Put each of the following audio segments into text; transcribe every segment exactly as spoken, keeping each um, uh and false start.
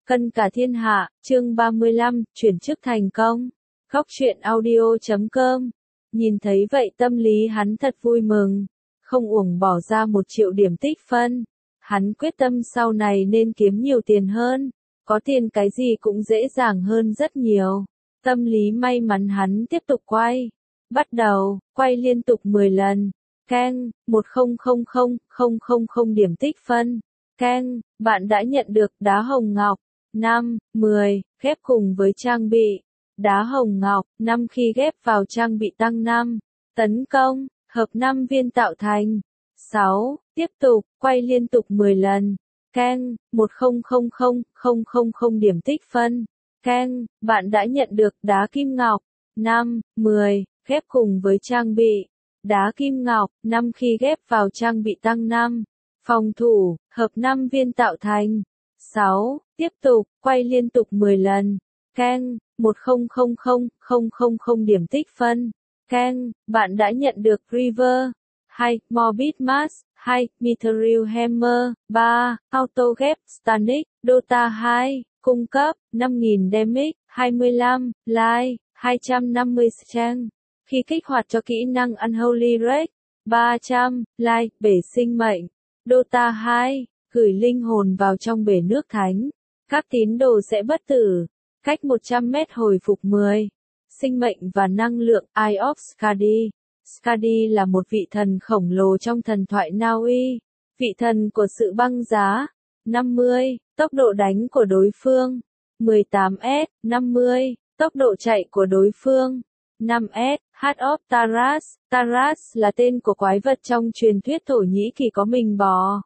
Cân cả thiên hạ, chương ba mươi lăm, chuyển chức thành công. Góc truyện audio chấm com. Nhìn thấy vậy tâm lý hắn thật vui mừng. Không uổng bỏ ra một triệu điểm tích phân. Hắn quyết tâm sau này nên kiếm nhiều tiền hơn. Có tiền cái gì cũng dễ dàng hơn rất nhiều. Tâm lý may mắn hắn tiếp tục quay. Bắt đầu, quay liên tục mười lần. Keng, một không không không không không không điểm tích phân. Keng, bạn đã nhận được đá hồng ngọc. năm, mười, ghép cùng với trang bị. Đá hồng ngọc, năm khi ghép vào trang bị tăng năm. Tấn công, hợp năm viên tạo thành. sáu, tiếp tục, quay liên tục mười lần. Keng, một không không không không không không điểm tích phân. Keng, bạn đã nhận được đá kim ngọc. năm, mười, ghép cùng với trang bị. Đá kim ngọc, năm khi ghép vào trang bị tăng năm. Phòng thủ, hợp năm viên tạo thành. sáu, tiếp tục, quay liên tục mười lần. Keng, một không không không không không không điểm tích phân. Keng, bạn đã nhận được River. hai, Morbid Mass. hai, Mithril Hammer. ba, Auto Ghép Stanic. Dota hai, cung cấp, năm nghìn damage. hai mươi lăm, Life, hai trăm năm mươi Strength. Khi kích hoạt cho kỹ năng Unholy Wreck, ba trăm, Life, bể sinh mệnh. Dota hai, gửi linh hồn vào trong bể nước thánh. Các tín đồ sẽ bất tử. Cách một trăm mét hồi phục mười. Sinh mệnh và năng lượng Eye of Skadi. Skadi là một vị thần khổng lồ trong thần thoại Na Uy. Vị thần của sự băng giá. năm mươi. Tốc độ đánh của đối phương. mười tám S. năm mươi. Tốc độ chạy của đối phương. năm S. Heart of Taras. Taras là tên của quái vật trong truyền thuyết Thổ Nhĩ Kỳ có mình bò.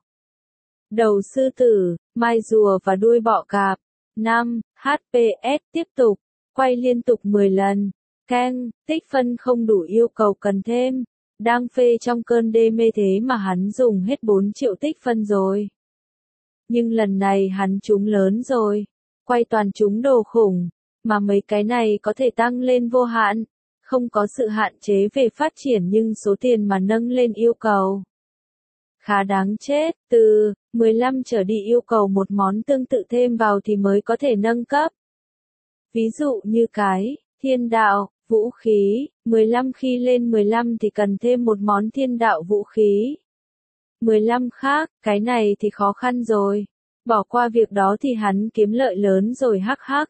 Đầu sư tử, mai rùa và đuôi bọ cạp. năm, hát pê ét tiếp tục, quay liên tục mười lần. Keng, tích phân không đủ yêu cầu cần thêm. Đang phê trong cơn đê mê thế mà hắn dùng hết bốn triệu tích phân rồi. Nhưng lần này hắn trúng lớn rồi. Quay toàn trúng đồ khủng. Mà mấy cái này có thể tăng lên vô hạn. Không có sự hạn chế về phát triển nhưng số tiền mà nâng lên yêu cầu. Khá đáng chết, từ mười lăm trở đi yêu cầu một món tương tự thêm vào thì mới có thể nâng cấp. Ví dụ như cái, thiên đạo, vũ khí, mười lăm khi lên mười lăm thì cần thêm một món thiên đạo vũ khí. mười lăm khác, cái này thì khó khăn rồi. Bỏ qua việc đó thì hắn kiếm lợi lớn rồi hắc hắc.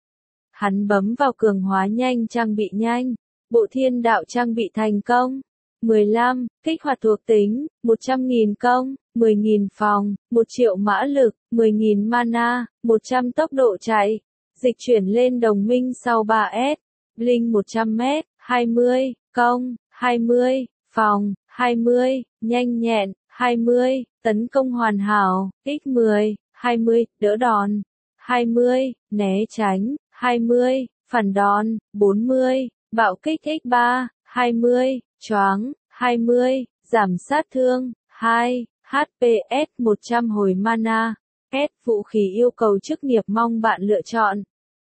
Hắn bấm vào cường hóa nhanh trang bị nhanh, bộ thiên đạo trang bị thành công. mười lăm, kích hoạt thuộc tính, một trăm nghìn công, mười nghìn phòng, một triệu mã lực, mười nghìn mana, một trăm tốc độ chạy, dịch chuyển lên đồng minh sau ba S, Blink một trăm mét, hai mươi, công, hai mươi, phòng, hai mươi, nhanh nhẹn, hai mươi, tấn công hoàn hảo, x mười, hai mươi, đỡ đòn, hai mươi, né tránh, hai mươi, phản đòn, bốn mươi, bạo kích x ba, hai mươi, choáng, hai mươi, giảm sát thương, hai, hát pê ét một trăm hồi mana, S vũ khí yêu cầu chức nghiệp mong bạn lựa chọn.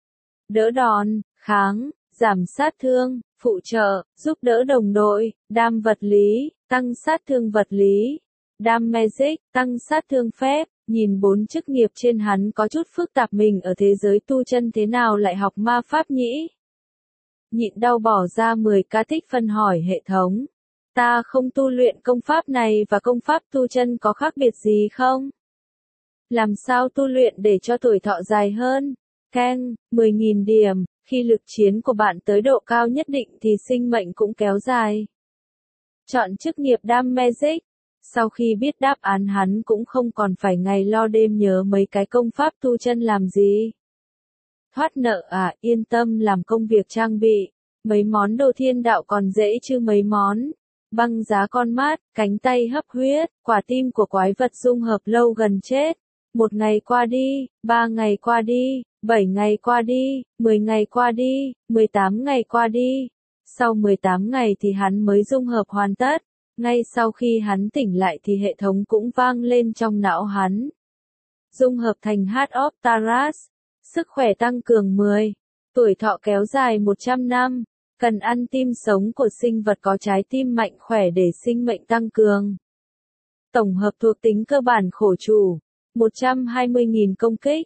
Đỡ đòn, kháng, giảm sát thương, phụ trợ, giúp đỡ đồng đội, đam vật lý, tăng sát thương vật lý, đam magic, tăng sát thương phép. Nhìn bốn chức nghiệp trên hắn có chút phức tạp, mình ở thế giới tu chân thế nào lại học ma pháp nhỉ? Nhịn đau bỏ ra mười k tích phân hỏi hệ thống. Ta không tu luyện công pháp này và công pháp tu chân có khác biệt gì không? Làm sao tu luyện để cho tuổi thọ dài hơn? Keng, mười nghìn điểm, khi lực chiến của bạn tới độ cao nhất định thì sinh mệnh cũng kéo dài. Chọn chức nghiệp đam magic. Sau khi biết đáp án hắn cũng không còn phải ngày lo đêm nhớ mấy cái công pháp tu chân làm gì. Thoát nợ à, yên tâm làm công việc trang bị. Mấy món đồ thiên đạo còn dễ chứ mấy món. Băng giá con mát, cánh tay hấp huyết, quả tim của quái vật dung hợp lâu gần chết. Một ngày qua đi, ba ngày qua đi, bảy ngày qua đi, mười ngày qua đi, mười tám ngày qua đi. Sau mười tám ngày thì hắn mới dung hợp hoàn tất. Ngay sau khi hắn tỉnh lại thì hệ thống cũng vang lên trong não hắn. Dung hợp thành Heart of Taras. Sức khỏe tăng cường mười. Tuổi thọ kéo dài một trăm năm. Cần ăn tim sống của sinh vật có trái tim mạnh khỏe để sinh mệnh tăng cường. Tổng hợp thuộc tính cơ bản khổ chủ. một trăm hai mươi nghìn công kích.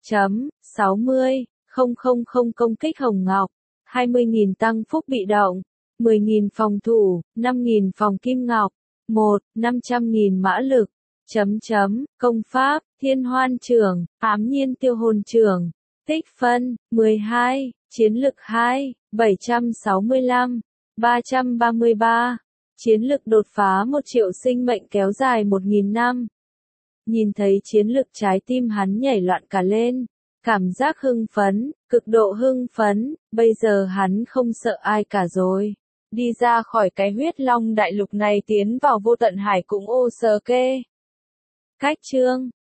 chấm, sáu mươi, không không không công kích Hồng Ngọc, hai mươi nghìn tăng phúc bị động, mười nghìn phòng thủ, năm nghìn phòng Kim Ngọc, một, năm trăm nghìn mã lực, chấm chấm, công pháp, Thiên Hoan Trưởng, Ám Nhiên Tiêu Hồn Trưởng, tích phân, mười hai, chiến lực hai, bảy trăm sáu mươi lăm, ba trăm ba mươi ba, chiến lực đột phá một triệu sinh mệnh kéo dài một nghìn năm. Nhìn thấy chiến lực trái tim hắn nhảy loạn cả lên, cảm giác hưng phấn, cực độ hưng phấn, bây giờ hắn không sợ ai cả rồi. Đi ra khỏi cái huyết long đại lục này tiến vào vô tận hải cũng ô sờ kê. Cách chương